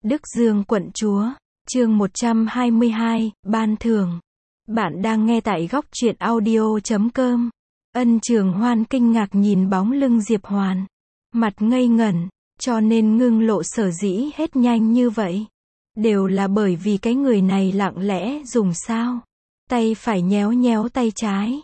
Đức Dương quận chúa, chương 122, ban thưởng. Bạn đang nghe tại góc truyện audio.com. Ân Trường Hoan kinh ngạc nhìn bóng lưng Diệp Hoàn. Mặt ngây ngẩn, cho nên ngưng lộ sở dĩ hết nhanh như vậy. Đều là bởi vì cái người này lặng lẽ dùng sao. Tay phải nhéo nhéo tay trái.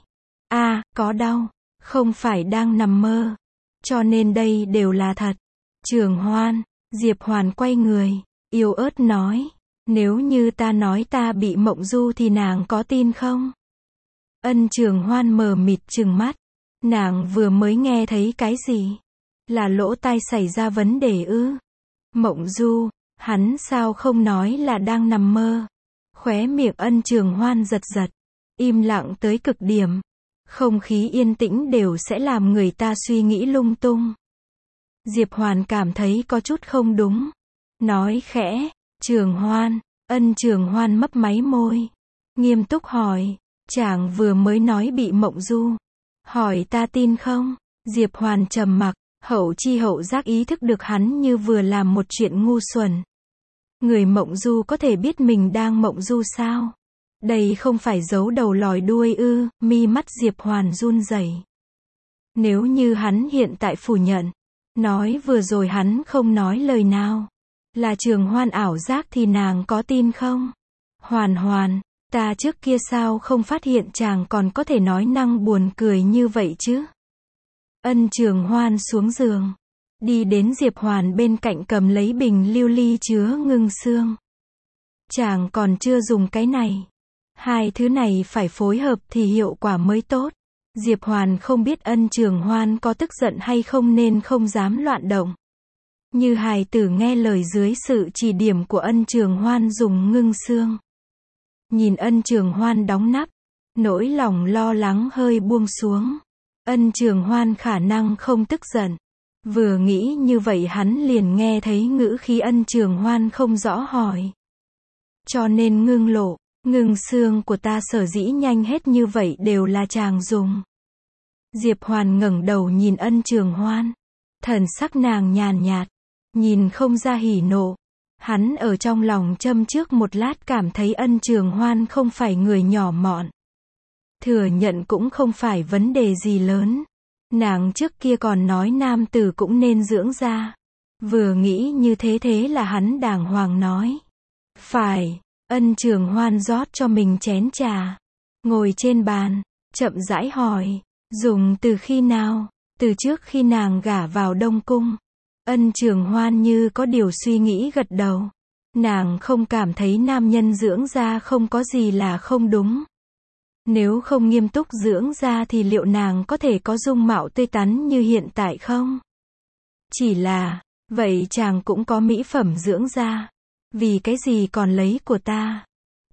Có đau, không phải đang nằm mơ. Cho nên đây đều là thật. Trường Hoan, Diệp Hoàn quay người, yếu ớt nói, nếu như ta nói ta bị mộng du thì nàng có tin không? Ân Trường Hoan mờ mịt trừng mắt, nàng vừa mới nghe thấy cái gì? Là lỗ tai xảy ra vấn đề ư? Mộng du, hắn sao không nói là đang nằm mơ? Khóe miệng Ân Trường Hoan giật giật, im lặng tới cực điểm. Không khí yên tĩnh đều sẽ làm người ta suy nghĩ lung tung. Diệp Hoàn cảm thấy có chút không đúng. Nói khẽ, Trường Hoan. Ân Trường Hoan mấp máy môi, nghiêm túc hỏi, chàng vừa mới nói bị mộng du. Hỏi ta tin không? Diệp Hoàn trầm mặc, hậu chi hậu giác ý thức được hắn như vừa làm một chuyện ngu xuẩn. Người mộng du có thể biết mình đang mộng du sao? Đây không phải giấu đầu lòi đuôi ư? Mi mắt Diệp Hoàn run rẩy. Nếu như hắn hiện tại phủ nhận, nói vừa rồi hắn không nói lời nào, là Trường Hoan ảo giác thì nàng có tin không? Hoàn, ta trước kia sao không phát hiện chàng còn có thể nói năng buồn cười như vậy chứ? Ân Trường Hoan xuống giường, đi đến Diệp Hoàn bên cạnh cầm lấy bình lưu ly chứa ngưng xương. Chàng còn chưa dùng cái này. Hai thứ này phải phối hợp thì hiệu quả mới tốt. Diệp Hoàn không biết Ân Trường Hoan có tức giận hay không nên không dám loạn động. Như hài tử nghe lời dưới sự chỉ điểm của Ân Trường Hoan dùng ngưng xương. Nhìn Ân Trường Hoan đóng nắp, nỗi lòng lo lắng hơi buông xuống. Ân Trường Hoan khả năng không tức giận. Vừa nghĩ như vậy hắn liền nghe thấy ngữ khí Ân Trường Hoan không rõ hỏi. Cho nên ngưng lộ, ngưng xương của ta sở dĩ nhanh hết như vậy đều là chàng dùng. Diệp Hoàn ngẩng đầu nhìn Ân Trường Hoan. Thần sắc nàng nhàn nhạt, nhìn không ra hỉ nộ. Hắn ở trong lòng châm trước một lát cảm thấy Ân Trường Hoan không phải người nhỏ mọn. Thừa nhận cũng không phải vấn đề gì lớn. Nàng trước kia còn nói nam tử cũng nên dưỡng da. Vừa nghĩ như thế là hắn đàng hoàng nói. Phải. Ân Trường Hoan rót cho mình chén trà. Ngồi trên bàn, chậm rãi hỏi. Dùng từ khi nào? Từ trước khi nàng gả vào Đông Cung. Ân Trường Hoan như có điều suy nghĩ gật đầu. Nàng không cảm thấy nam nhân dưỡng da không có gì là không đúng. Nếu không nghiêm túc dưỡng da thì liệu nàng có thể có dung mạo tươi tắn như hiện tại không? Chỉ là, vậy chàng cũng có mỹ phẩm dưỡng da. Vì cái gì còn lấy của ta?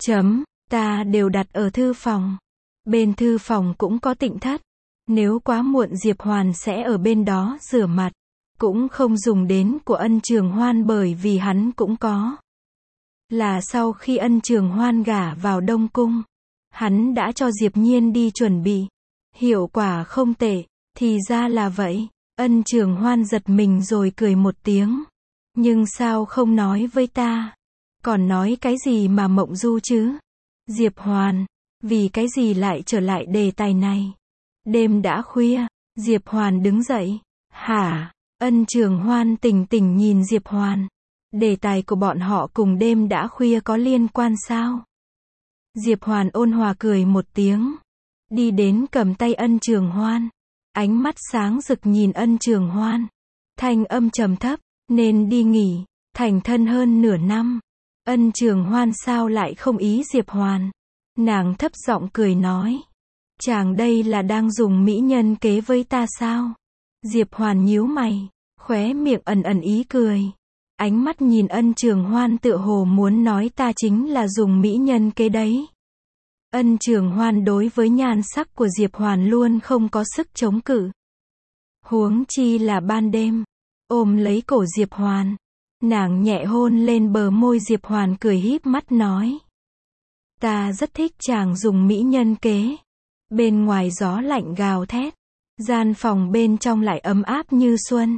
Ta đều đặt ở thư phòng. Bên thư phòng cũng có tịnh thất. Nếu quá muộn Diệp Hoàn sẽ ở bên đó rửa mặt. Cũng không dùng đến của Ân Trường Hoan bởi vì hắn cũng có. Là sau khi Ân Trường Hoan gả vào Đông Cung, hắn đã cho Diệp Nhiên đi chuẩn bị. Hiệu quả không tệ, thì ra là vậy. Ân Trường Hoan giật mình rồi cười một tiếng. Nhưng sao không nói với ta? Còn nói cái gì mà mộng du chứ? Diệp Hoàn, vì cái gì lại trở lại đề tài này? Đêm đã khuya, Diệp Hoàn đứng dậy. Hả? Ân Trường Hoan tỉnh nhìn Diệp Hoàn. Đề tài của bọn họ cùng đêm đã khuya có liên quan sao? Diệp Hoàn ôn hòa cười một tiếng. Đi đến cầm tay Ân Trường Hoan. Ánh mắt sáng rực nhìn Ân Trường Hoan. Thanh âm trầm thấp, nên đi nghỉ, thành thân hơn nửa năm. Ân Trường Hoan sao lại không ý Diệp Hoàn? Nàng thấp giọng cười nói. Chàng đây là đang dùng mỹ nhân kế với ta sao? Diệp Hoàn nhíu mày, khóe miệng ẩn ý cười. Ánh mắt nhìn Ân Trường Hoan tựa hồ muốn nói ta chính là dùng mỹ nhân kế đấy. Ân Trường Hoan đối với nhan sắc của Diệp Hoàn luôn không có sức chống cự. Huống chi là ban đêm. Ôm lấy cổ Diệp Hoàn. Nàng nhẹ hôn lên bờ môi Diệp Hoàn cười híp mắt nói. Ta rất thích chàng dùng mỹ nhân kế. Bên ngoài gió lạnh gào thét. Gian phòng bên trong lại ấm áp như xuân.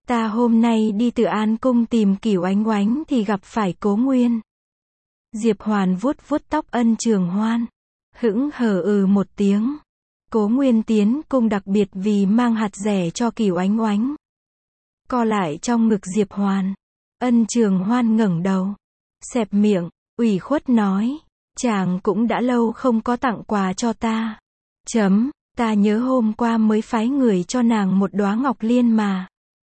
Ta hôm nay đi Từ An cung tìm Cửu Ánh Oánh thì gặp phải Cố Nguyên. Diệp Hoàn vuốt vuốt tóc Ân Trường Hoan. Hững hờ một tiếng. Cố Nguyên tiến cung đặc biệt vì mang hạt rẻ cho Cửu Ánh Oánh. Co lại trong ngực Diệp Hoàn. Ân Trường Hoan ngẩng đầu. Xẹp miệng, ủy khuất nói. Chàng cũng đã lâu không có tặng quà cho ta. Ta nhớ hôm qua mới phái người cho nàng một đóa ngọc liên mà.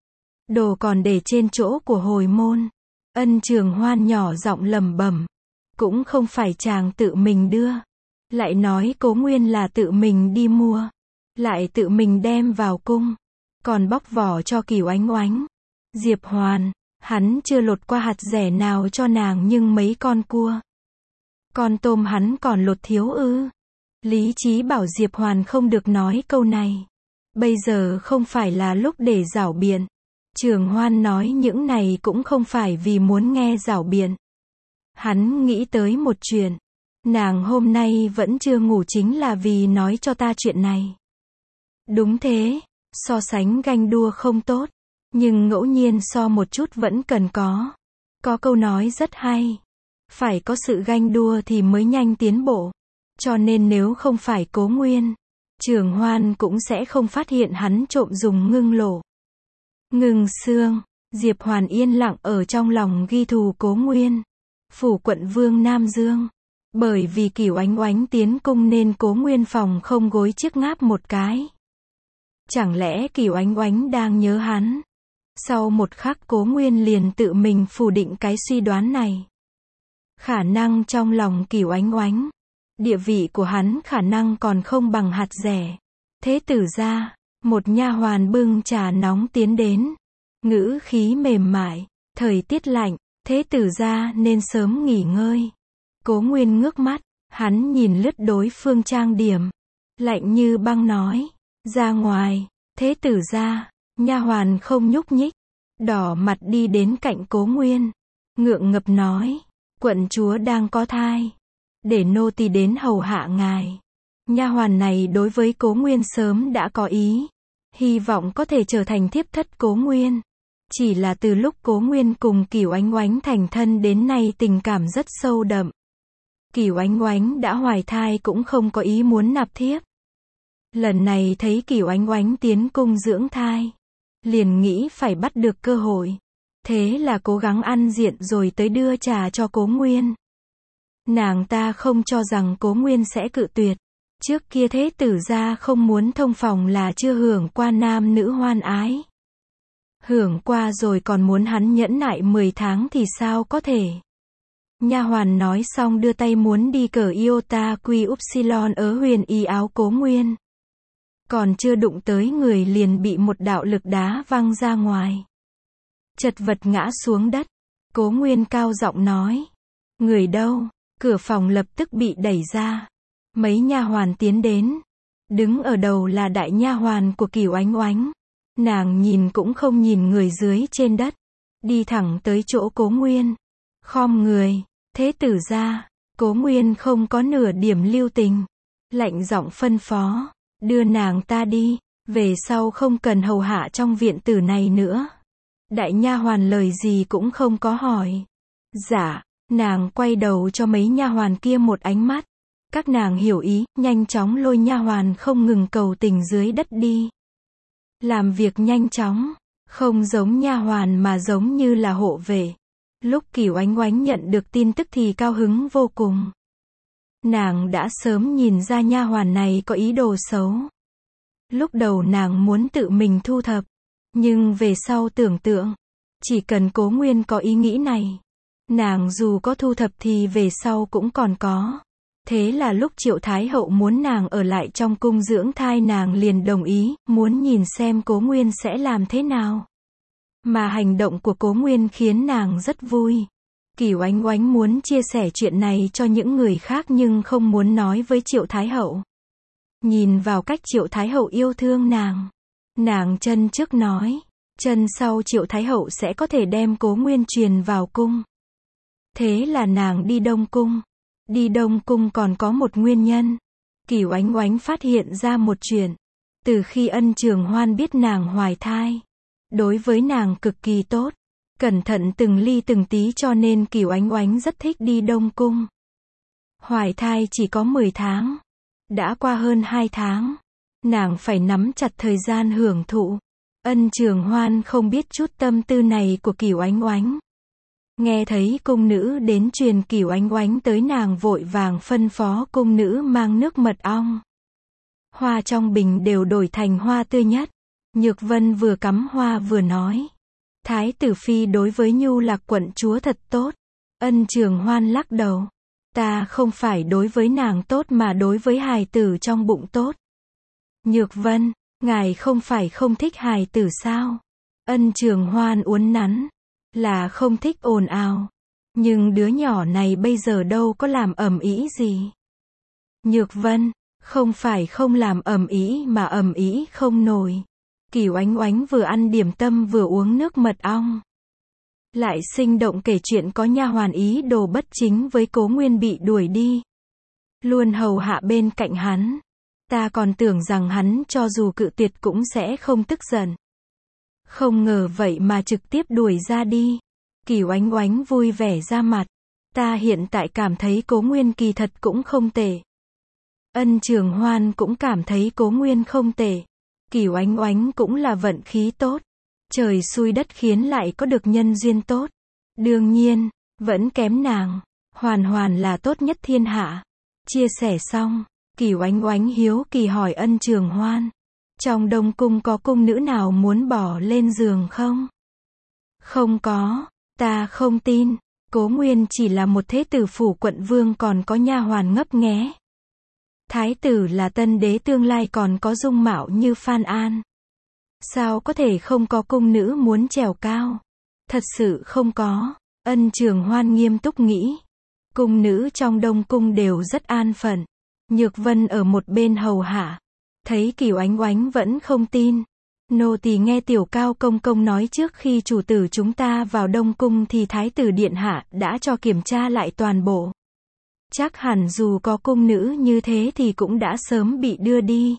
Đồ còn để trên chỗ của hồi môn. Ân Trường Hoan nhỏ giọng lẩm bẩm. Cũng không phải chàng tự mình đưa. Lại nói Cố Nguyên là tự mình đi mua. Lại tự mình đem vào cung. Còn bóc vỏ cho Cửu Ánh Oánh. Diệp Hoàn, hắn chưa lột qua hạt rẻ nào cho nàng nhưng mấy con cua. Con tôm hắn còn lột thiếu ư. Lý trí bảo Diệp Hoàn không được nói câu này. Bây giờ không phải là lúc để giảo biện. Trường Hoan nói những này cũng không phải vì muốn nghe giảo biện. Hắn nghĩ tới một chuyện. Nàng hôm nay vẫn chưa ngủ chính là vì nói cho ta chuyện này. Đúng thế, so sánh ganh đua không tốt. Nhưng ngẫu nhiên so một chút vẫn cần có. Có câu nói rất hay. Phải có sự ganh đua thì mới nhanh tiến bộ. Cho nên nếu không phải Cố Nguyên, Trường Hoan cũng sẽ không phát hiện hắn trộm dùng ngưng lỗ. Ngưng xương, Diệp Hoàn yên lặng ở trong lòng ghi thù Cố Nguyên. Phủ quận vương Nam Dương. Bởi vì Cửu Ánh Oánh tiến cung nên Cố Nguyên phòng không gối chiếc ngáp một cái. Chẳng lẽ Cửu Ánh Oánh đang nhớ hắn? Sau một khắc Cố Nguyên liền tự mình phủ định cái suy đoán này. Khả năng trong lòng Cửu Ánh Oánh, địa vị của hắn khả năng còn không bằng hạt rẻ. Thế tử gia, một nha hoàn bưng trà nóng tiến đến. Ngữ khí mềm mại, thời tiết lạnh, thế tử gia nên sớm nghỉ ngơi. Cố Nguyên ngước mắt, hắn nhìn lướt đối phương trang điểm. Lạnh như băng nói, ra ngoài, thế tử gia, nha hoàn không nhúc nhích. Đỏ mặt đi đến cạnh Cố Nguyên. Ngượng ngập nói, quận chúa đang có thai. Để nô tỳ đến hầu hạ ngài. Nha hoàn này đối với Cố Nguyên sớm đã có ý. Hy vọng có thể trở thành thiếp thất Cố Nguyên. Chỉ là từ lúc Cố Nguyên cùng Cửu Ánh Oánh thành thân đến nay tình cảm rất sâu đậm. Cửu Ánh Oánh đã hoài thai cũng không có ý muốn nạp thiếp. Lần này thấy Cửu Ánh Oánh tiến cung dưỡng thai. Liền nghĩ phải bắt được cơ hội. Thế là cố gắng ăn diện rồi tới đưa trà cho Cố Nguyên. Nàng ta không cho rằng Cố Nguyên sẽ cự tuyệt. Trước kia thế tử gia không muốn thông phòng là chưa hưởng qua nam nữ hoan ái. Hưởng qua rồi còn muốn hắn nhẫn nại 10 tháng thì sao có thể. Nha hoàn nói xong đưa tay muốn đi cởi iota quy upsilon ở huyền y áo Cố Nguyên. Còn chưa đụng tới người liền bị một đạo lực đá văng ra ngoài. Chật vật ngã xuống đất. Cố Nguyên cao giọng nói. Người đâu? Cửa phòng lập tức bị đẩy ra. Mấy nha hoàn tiến đến. Đứng ở đầu là đại nha hoàn của Cửu Ánh Oánh. Nàng nhìn cũng không nhìn người dưới trên đất. Đi thẳng tới chỗ Cố Nguyên. Khom người. Thế tử gia. Cố Nguyên không có nửa điểm lưu tình. Lạnh giọng phân phó. Đưa nàng ta đi. Về sau không cần hầu hạ trong viện tử này nữa. Đại nha hoàn lời gì cũng không có hỏi. Dạ. Nàng quay đầu cho mấy nha hoàn kia một ánh mắt. Các nàng hiểu ý, nhanh chóng lôi nha hoàn không ngừng cầu tình dưới đất đi. Làm việc nhanh chóng, không giống nha hoàn mà giống như là hộ vệ. Lúc Cửu Ánh Oánh nhận được tin tức thì cao hứng vô cùng. Nàng đã sớm nhìn ra nha hoàn này có ý đồ xấu. Lúc đầu nàng muốn tự mình thu thập, nhưng về sau tưởng tượng, chỉ cần Cố Nguyên có ý nghĩ này, nàng dù có thu thập thì về sau cũng còn có. Thế là lúc Triệu Thái Hậu muốn nàng ở lại trong cung dưỡng thai nàng liền đồng ý, muốn nhìn xem Cố Nguyên sẽ làm thế nào. Mà hành động của Cố Nguyên khiến nàng rất vui. Cửu Ánh Oánh muốn chia sẻ chuyện này cho những người khác nhưng không muốn nói với Triệu Thái Hậu. Nhìn vào cách Triệu Thái Hậu yêu thương nàng chân trước nói, chân sau Triệu Thái Hậu sẽ có thể đem Cố Nguyên truyền vào cung. Thế là nàng đi Đông Cung. Đi Đông Cung còn có một nguyên nhân. Cửu Ánh Oánh phát hiện ra một chuyện. Từ khi Ân Trường Hoan biết nàng hoài thai, đối với nàng cực kỳ tốt, cẩn thận từng ly từng tí cho nên Cửu Ánh Oánh rất thích đi Đông Cung. Hoài thai chỉ có 10 tháng. Đã qua hơn 2 tháng. Nàng phải nắm chặt thời gian hưởng thụ. Ân Trường Hoan không biết chút tâm tư này của Cửu Ánh Oánh. Nghe thấy cung nữ đến truyền Cửu Ánh Oánh tới, nàng vội vàng phân phó cung nữ mang nước mật ong. Hoa trong bình đều đổi thành hoa tươi nhất. Nhược Vân vừa cắm hoa vừa nói. Thái tử phi đối với Nhu Lạc quận chúa thật tốt. Ân Trường Hoan lắc đầu. Ta không phải đối với nàng tốt mà đối với hài tử trong bụng tốt. Nhược Vân, ngài không phải không thích hài tử sao? Ân Trường Hoan uốn nắn. Là không thích ồn ào. Nhưng đứa nhỏ này bây giờ đâu có làm ầm ĩ gì. Nhược Vân, không phải không làm ầm ĩ mà ầm ĩ không nổi. Cửu Ánh Oánh vừa ăn điểm tâm vừa uống nước mật ong. Lại sinh động kể chuyện có nha hoàn ý đồ bất chính với Cố Nguyên bị đuổi đi. Luôn hầu hạ bên cạnh hắn. Ta còn tưởng rằng hắn cho dù cự tuyệt cũng sẽ không tức giận. Không ngờ vậy mà trực tiếp đuổi ra đi. Cửu Ánh Oánh vui vẻ ra mặt. Ta hiện tại cảm thấy Cố Nguyên kỳ thật cũng không tệ. Ân Trường Hoan cũng cảm thấy Cố Nguyên không tệ. Cửu Ánh Oánh cũng là vận khí tốt. Trời xui đất khiến lại có được nhân duyên tốt. Đương nhiên, vẫn kém nàng. Hoàn Hoàn là tốt nhất thiên hạ. Chia sẻ xong, Cửu Ánh Oánh hiếu kỳ hỏi Ân Trường Hoan. Trong Đông Cung có cung nữ nào muốn bỏ lên giường không? Không có, ta không tin. Cố Nguyên chỉ là một thế tử phủ quận vương còn có nha hoàn ngấp nghé. Thái tử là tân đế tương lai còn có dung mạo như Phan An. Sao có thể không có cung nữ muốn trèo cao? Thật sự không có. Ân Trường Hoan nghiêm túc nghĩ. Cung nữ trong Đông Cung đều rất an phận. Nhược Vân ở một bên hầu hạ. Thấy Cửu Ánh Oánh vẫn không tin. Nô tỳ nghe Tiểu Cao công công nói trước khi chủ tử chúng ta vào Đông Cung thì Thái tử điện hạ đã cho kiểm tra lại toàn bộ. Chắc hẳn dù có cung nữ như thế thì cũng đã sớm bị đưa đi.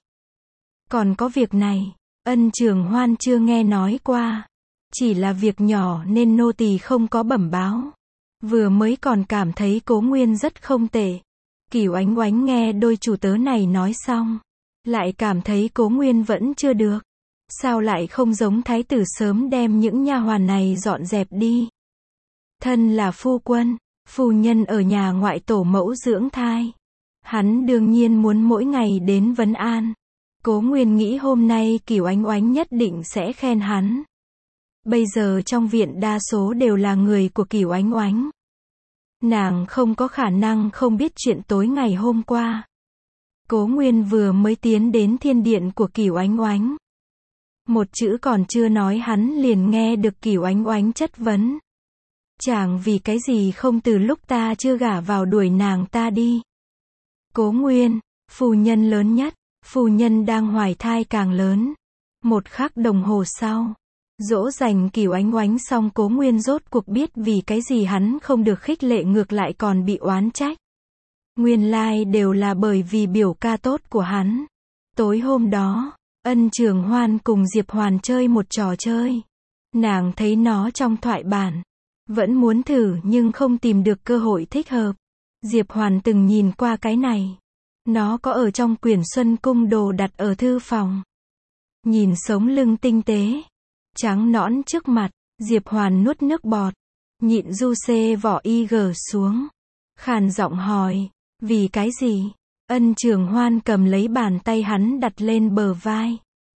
Còn có việc này, Ân Trường Hoan chưa nghe nói qua. Chỉ là việc nhỏ nên nô tỳ không có bẩm báo. Vừa mới còn cảm thấy Cố Nguyên rất không tệ. Cửu Ánh Oánh nghe đôi chủ tớ này nói xong. Lại cảm thấy Cố Nguyên vẫn chưa được. Sao lại không giống thái tử sớm đem những nha hoàn này dọn dẹp đi. Thân là phu quân, phu nhân ở nhà ngoại tổ mẫu dưỡng thai. Hắn đương nhiên muốn mỗi ngày đến vấn an. Cố Nguyên nghĩ hôm nay Cửu Ánh Oánh nhất định sẽ khen hắn. Bây giờ trong viện đa số đều là người của Cửu Ánh Oánh. Nàng không có khả năng không biết chuyện tối ngày hôm qua. Cố Nguyên vừa mới tiến đến thiên điện của Cửu Ánh Oánh. Một chữ còn chưa nói hắn liền nghe được Cửu Ánh Oánh chất vấn. Chàng vì cái gì không từ lúc ta chưa gả vào đuổi nàng ta đi. Cố Nguyên, phu nhân lớn nhất, phu nhân đang hoài thai càng lớn. Một khắc đồng hồ sau, dỗ dành Cửu Ánh Oánh xong Cố Nguyên rốt cuộc biết vì cái gì hắn không được khích lệ ngược lại còn bị oán trách. Nguyên lai đều là bởi vì biểu ca tốt của hắn. Tối hôm đó, Ân Trường Hoan cùng Diệp Hoàn chơi một trò chơi. Nàng thấy nó trong thoại bản. Vẫn muốn thử nhưng không tìm được cơ hội thích hợp. Diệp Hoàn từng nhìn qua cái này. Nó có ở trong quyển Xuân Cung đồ đặt ở thư phòng. Nhìn sống lưng tinh tế. Trắng nõn trước mặt. Diệp Hoàn nuốt nước bọt. Nhịn du xê vỏ y gờ xuống. Khàn giọng hỏi. Vì cái gì? Ân Trường Hoan cầm lấy bàn tay hắn đặt lên bờ vai.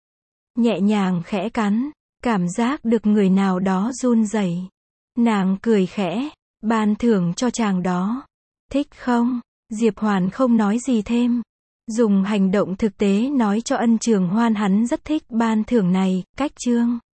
Nhẹ nhàng khẽ cắn. Cảm giác được người nào đó run rẩy. Nàng cười khẽ. Ban thưởng cho chàng đó. Thích không? Diệp Hoàn không nói gì thêm. Dùng hành động thực tế nói cho Ân Trường Hoan hắn rất thích ban thưởng này. Cách chương